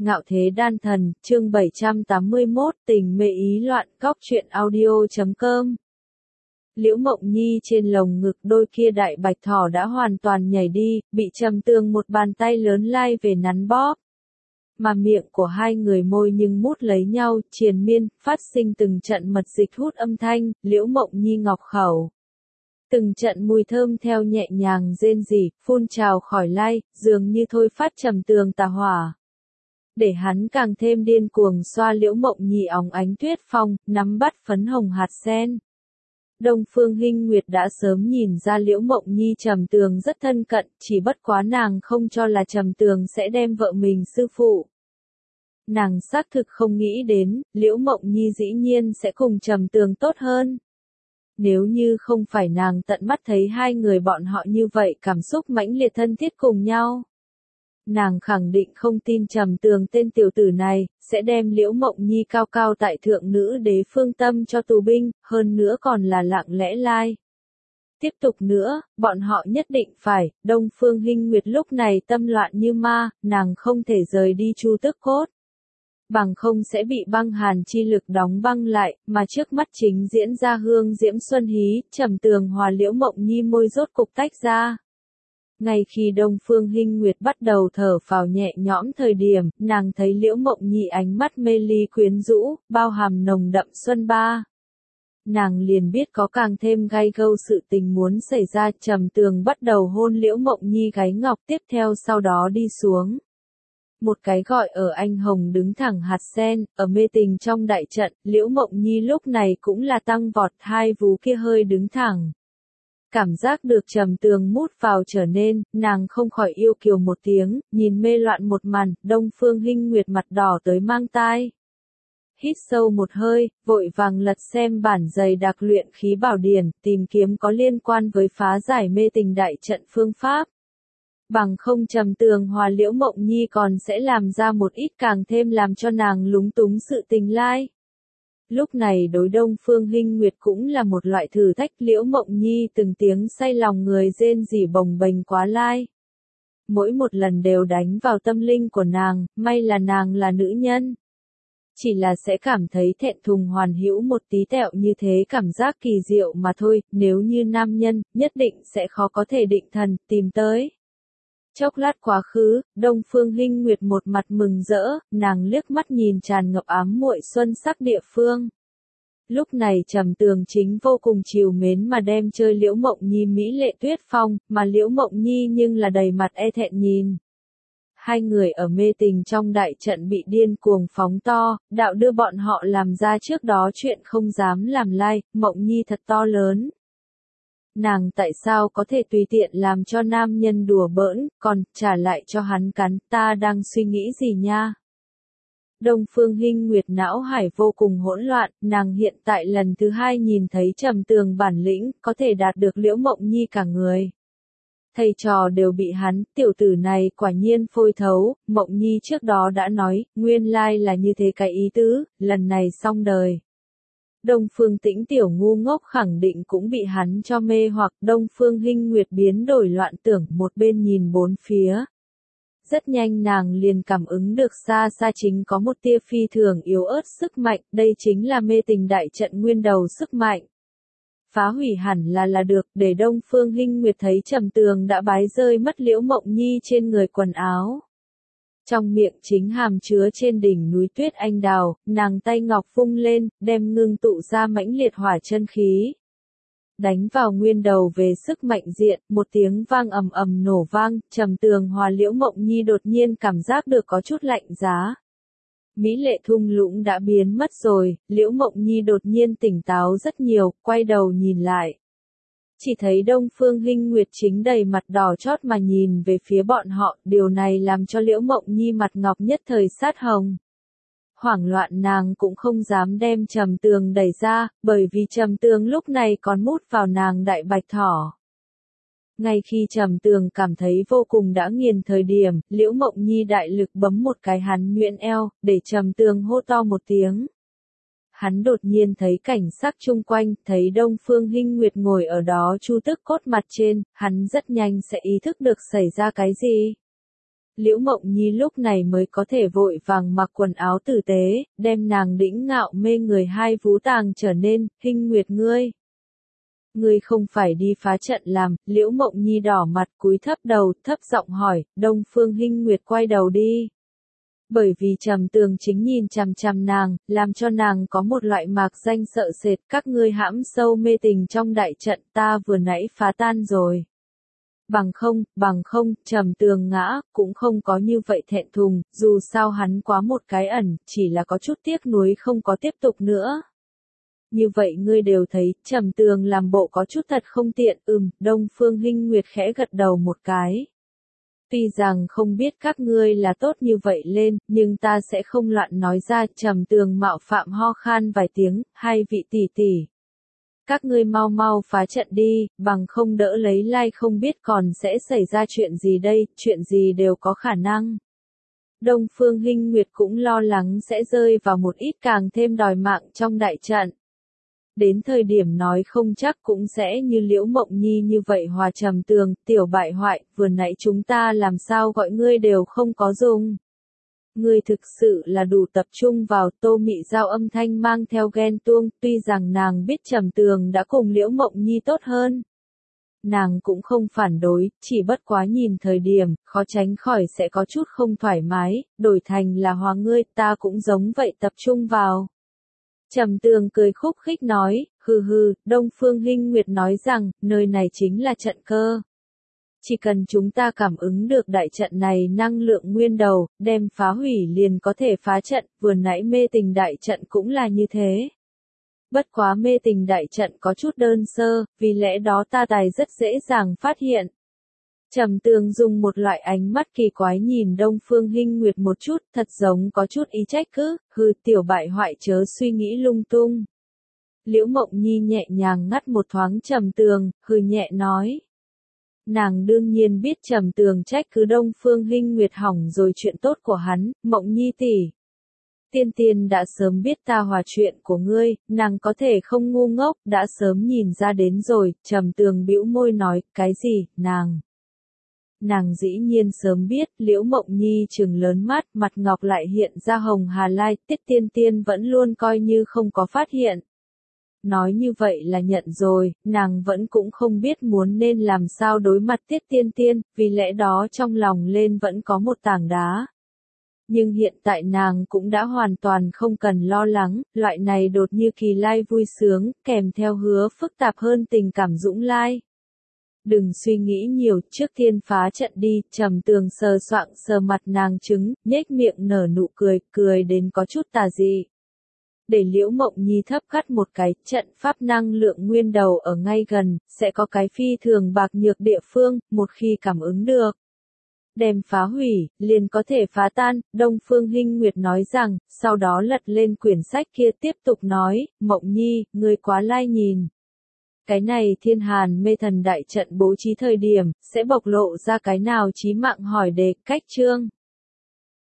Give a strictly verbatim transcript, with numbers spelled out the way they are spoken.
Ngạo thế đan thần, chương bảy trăm tám mươi mốt, tình mê ý loạn, góc truyện audio chấm com. Liễu Mộng Nhi trên lồng ngực đôi kia đại bạch thỏ đã hoàn toàn nhảy đi, bị Trầm Tường một bàn tay lớn lai về nắn bóp. Mà miệng của hai người môi nhưng mút lấy nhau, triền miên, phát sinh từng trận mật dịch hút âm thanh, Liễu Mộng Nhi ngọc khẩu. Từng trận mùi thơm theo nhẹ nhàng rên rỉ, phun trào khỏi lai, dường như thôi phát Trầm Tường tà hỏa. Để hắn càng thêm điên cuồng xoa Liễu Mộng Nhi óng ánh tuyết phong, nắm bắt phấn hồng hạt sen. Đông Phương Hinh Nguyệt đã sớm nhìn ra Liễu Mộng Nhi Trầm Tường rất thân cận, chỉ bất quá nàng không cho là Trầm Tường sẽ đem vợ mình sư phụ. Nàng xác thực không nghĩ đến, Liễu Mộng Nhi dĩ nhiên sẽ cùng Trầm Tường tốt hơn. Nếu như không phải nàng tận mắt thấy hai người bọn họ như vậy cảm xúc mãnh liệt thân thiết cùng nhau. Nàng khẳng định không tin Trầm Tường tên tiểu tử này, sẽ đem Liễu Mộng Nhi cao cao tại thượng nữ đế phương tâm cho tù binh, hơn nữa còn là lặng lẽ lai. Tiếp tục nữa, bọn họ nhất định phải, Đông Phương Hinh Nguyệt lúc này tâm loạn như ma, nàng không thể rời đi Chu Tước Cốt. Bằng không sẽ bị băng hàn chi lực đóng băng lại, mà trước mắt chính diễn ra hương diễm xuân hí, Trầm Tường hòa Liễu Mộng Nhi môi rốt cục tách ra. Ngay khi Đông Phương Hinh Nguyệt bắt đầu thở phào nhẹ nhõm thời điểm, nàng thấy Liễu Mộng Nhi ánh mắt mê ly quyến rũ, bao hàm nồng đậm xuân ba. Nàng liền biết có càng thêm gay gâu sự tình muốn xảy ra, Trầm Tường bắt đầu hôn Liễu Mộng Nhi gáy ngọc, tiếp theo sau đó đi xuống. Một cái gọi ở anh hồng đứng thẳng hạt sen, ở mê tình trong đại trận, Liễu Mộng Nhi lúc này cũng là tăng vọt, hai vú kia hơi đứng thẳng. Cảm giác được Trầm Tường mút vào trở nên, nàng không khỏi yêu kiều một tiếng, nhìn mê loạn một màn, Đông Phương Hinh Nguyệt mặt đỏ tới mang tai. Hít sâu một hơi, vội vàng lật xem bản dày đặc luyện khí bảo điển, tìm kiếm có liên quan với phá giải mê tình đại trận phương pháp. Bằng không Trầm Tường hòa Liễu Mộng Nhi còn sẽ làm ra một ít càng thêm làm cho nàng lúng túng sự tình lai. Lúc này đối Đông Phương Hinh Nguyệt cũng là một loại thử thách, Liễu Mộng Nhi từng tiếng say lòng người rên rỉ bồng bềnh quá lai. Mỗi một lần đều đánh vào tâm linh của nàng, may là nàng là nữ nhân. Chỉ là sẽ cảm thấy thẹn thùng hoàn hữu một tí tẹo như thế cảm giác kỳ diệu mà thôi, nếu như nam nhân, nhất định sẽ khó có thể định thần, tìm tới. Chốc lát quá khứ, Đông Phương Hinh Nguyệt một mặt mừng rỡ, nàng liếc mắt nhìn tràn ngập ám muội xuân sắc địa phương. Lúc này Trầm Tường chính vô cùng trìu mến mà đem chơi Liễu Mộng Nhi mỹ lệ tuyết phong, mà Liễu Mộng Nhi nhưng là đầy mặt e thẹn nhìn. Hai người ở mê tình trong đại trận bị điên cuồng phóng to, đạo đưa bọn họ làm ra trước đó chuyện không dám làm lai, Mộng Nhi thật to lớn. Nàng tại sao có thể tùy tiện làm cho nam nhân đùa bỡn, còn trả lại cho hắn cắn, ta đang suy nghĩ gì nha? Đông Phương Hinh Nguyệt não hải vô cùng hỗn loạn, nàng hiện tại lần thứ hai nhìn thấy Trầm Tường bản lĩnh, có thể đạt được Liễu Mộng Nhi cả người. Thầy trò đều bị hắn, tiểu tử này quả nhiên phôi thấu, Mộng Nhi trước đó đã nói, nguyên lai là như thế cái ý tứ, lần này xong đời. Đông Phương Tĩnh tiểu ngu ngốc khẳng định cũng bị hắn cho mê hoặc, Đông Phương Hinh Nguyệt biến đổi loạn tưởng, một bên nhìn bốn phía. Rất nhanh nàng liền cảm ứng được xa xa chính có một tia phi thường yếu ớt sức mạnh, đây chính là mê tình đại trận nguyên đầu sức mạnh. Phá hủy hẳn là là được, để Đông Phương Hinh Nguyệt thấy Trầm Tường đã bái rơi mất Liễu Mộng Nhi trên người quần áo. Trong miệng chính hàm chứa trên đỉnh núi tuyết anh đào, nàng tay ngọc vung lên, đem ngưng tụ ra mãnh liệt hỏa chân khí. Đánh vào nguyên đầu về sức mạnh diện, một tiếng vang ầm ầm nổ vang, Trầm Tường hòa Liễu Mộng Nhi đột nhiên cảm giác được có chút lạnh giá. Mỹ lệ thung lũng đã biến mất rồi, Liễu Mộng Nhi đột nhiên tỉnh táo rất nhiều, quay đầu nhìn lại. Chỉ thấy Đông Phương Hinh Nguyệt chính đầy mặt đỏ chót mà nhìn về phía bọn họ, điều này làm cho Liễu Mộng Nhi mặt ngọc nhất thời sát hồng. Hoảng loạn nàng cũng không dám đem Trầm Tường đẩy ra, bởi vì Trầm Tường lúc này còn mút vào nàng đại bạch thỏ. Ngay khi Trầm Tường cảm thấy vô cùng đã nghiền thời điểm, Liễu Mộng Nhi đại lực bấm một cái hắn nhuyễn eo, để Trầm Tường hô to một tiếng. Hắn đột nhiên thấy cảnh sắc chung quanh, thấy Đông Phương Hinh Nguyệt ngồi ở đó Chu Tước Cốt mặt trên, hắn rất nhanh sẽ ý thức được xảy ra cái gì. Liễu Mộng Nhi lúc này mới có thể vội vàng mặc quần áo tử tế, đem nàng đĩnh ngạo mê người hai vú tàng trở nên, Hinh Nguyệt ngươi. Ngươi không phải đi phá trận làm, Liễu Mộng Nhi đỏ mặt cúi thấp đầu, thấp giọng hỏi, Đông Phương Hinh Nguyệt quay đầu đi. Bởi vì Trầm Tường chính nhìn chằm chằm nàng, làm cho nàng có một loại mạc danh sợ sệt, các ngươi hãm sâu mê tình trong đại trận ta vừa nãy phá tan rồi. Bằng không, bằng không, Trầm Tường ngã, cũng không có như vậy thẹn thùng, dù sao hắn quá một cái ẩn, chỉ là có chút tiếc nuối không có tiếp tục nữa. Như vậy ngươi đều thấy, Trầm Tường làm bộ có chút thật không tiện, ừm, Đông Phương Hinh Nguyệt khẽ gật đầu một cái. Tuy rằng không biết các ngươi là tốt như vậy lên, nhưng ta sẽ không loạn nói ra, Trầm Tường mạo phạm ho khan vài tiếng, hai vị tỷ tỷ. Các ngươi mau mau phá trận đi, bằng không đỡ lấy lai không biết còn sẽ xảy ra chuyện gì đây, chuyện gì đều có khả năng. Đông Phương Hinh Nguyệt cũng lo lắng sẽ rơi vào một ít càng thêm đòi mạng trong đại trận. Đến thời điểm nói không chắc cũng sẽ như Liễu Mộng Nhi như vậy hòa Trầm Tường, tiểu bại hoại, vừa nãy chúng ta làm sao gọi ngươi đều không có dùng. Ngươi thực sự là đủ tập trung vào, Tô Mị Giao âm thanh mang theo ghen tuông, tuy rằng nàng biết Trầm Tường đã cùng Liễu Mộng Nhi tốt hơn. Nàng cũng không phản đối, chỉ bất quá nhìn thời điểm, khó tránh khỏi sẽ có chút không thoải mái, đổi thành là hòa ngươi, ta cũng giống vậy tập trung vào. Trầm Tường cười khúc khích nói, hừ hừ, Đông Phương Hinh Nguyệt nói rằng, nơi này chính là trận cơ. Chỉ cần chúng ta cảm ứng được đại trận này năng lượng nguyên đầu, đem phá hủy liền có thể phá trận, vừa nãy mê tình đại trận cũng là như thế. Bất quá mê tình đại trận có chút đơn sơ, vì lẽ đó ta tài rất dễ dàng phát hiện. Trầm Tường dùng một loại ánh mắt kỳ quái nhìn Đông Phương Hinh Nguyệt một chút, thật giống có chút ý trách cứ, hừ tiểu bại hoại chớ suy nghĩ lung tung. Liễu Mộng Nhi nhẹ nhàng ngắt một thoáng Trầm Tường, hừ nhẹ nói. Nàng đương nhiên biết Trầm Tường trách cứ Đông Phương Hinh Nguyệt hỏng rồi chuyện tốt của hắn, Mộng Nhi tỷ. Tiên Tiên đã sớm biết ta hòa chuyện của ngươi, nàng có thể không ngu ngốc, đã sớm nhìn ra đến rồi, Trầm Tường bĩu môi nói, cái gì, nàng. Nàng dĩ nhiên sớm biết, Liễu Mộng Nhi trừng lớn mắt, mặt ngọc lại hiện ra hồng hà lai, Tiết Tiên Tiên vẫn luôn coi như không có phát hiện. Nói như vậy là nhận rồi, nàng vẫn cũng không biết muốn nên làm sao đối mặt Tiết Tiên Tiên, vì lẽ đó trong lòng lên vẫn có một tảng đá. Nhưng hiện tại nàng cũng đã hoàn toàn không cần lo lắng, loại này đột như kỳ lai vui sướng, kèm theo hứa phức tạp hơn tình cảm dũng lai. Đừng suy nghĩ nhiều, trước tiên phá trận đi, Trầm Tường sờ soạng sờ mặt nàng trứng, nhếch miệng nở nụ cười, cười đến có chút tà dị. Để Liễu Mộng Nhi thấp cắt một cái, trận pháp năng lượng nguyên đầu ở ngay gần, sẽ có cái phi thường bạc nhược địa phương, một khi cảm ứng được. Đem phá hủy, liền có thể phá tan, Đông Phương Hinh Nguyệt nói rằng, sau đó lật lên quyển sách kia tiếp tục nói, Mộng Nhi, ngươi quá lai nhìn. Cái này Thiên Hàn mê thần đại trận bố trí thời điểm, sẽ bộc lộ ra cái nào chí mạng hỏi đề, cách chương.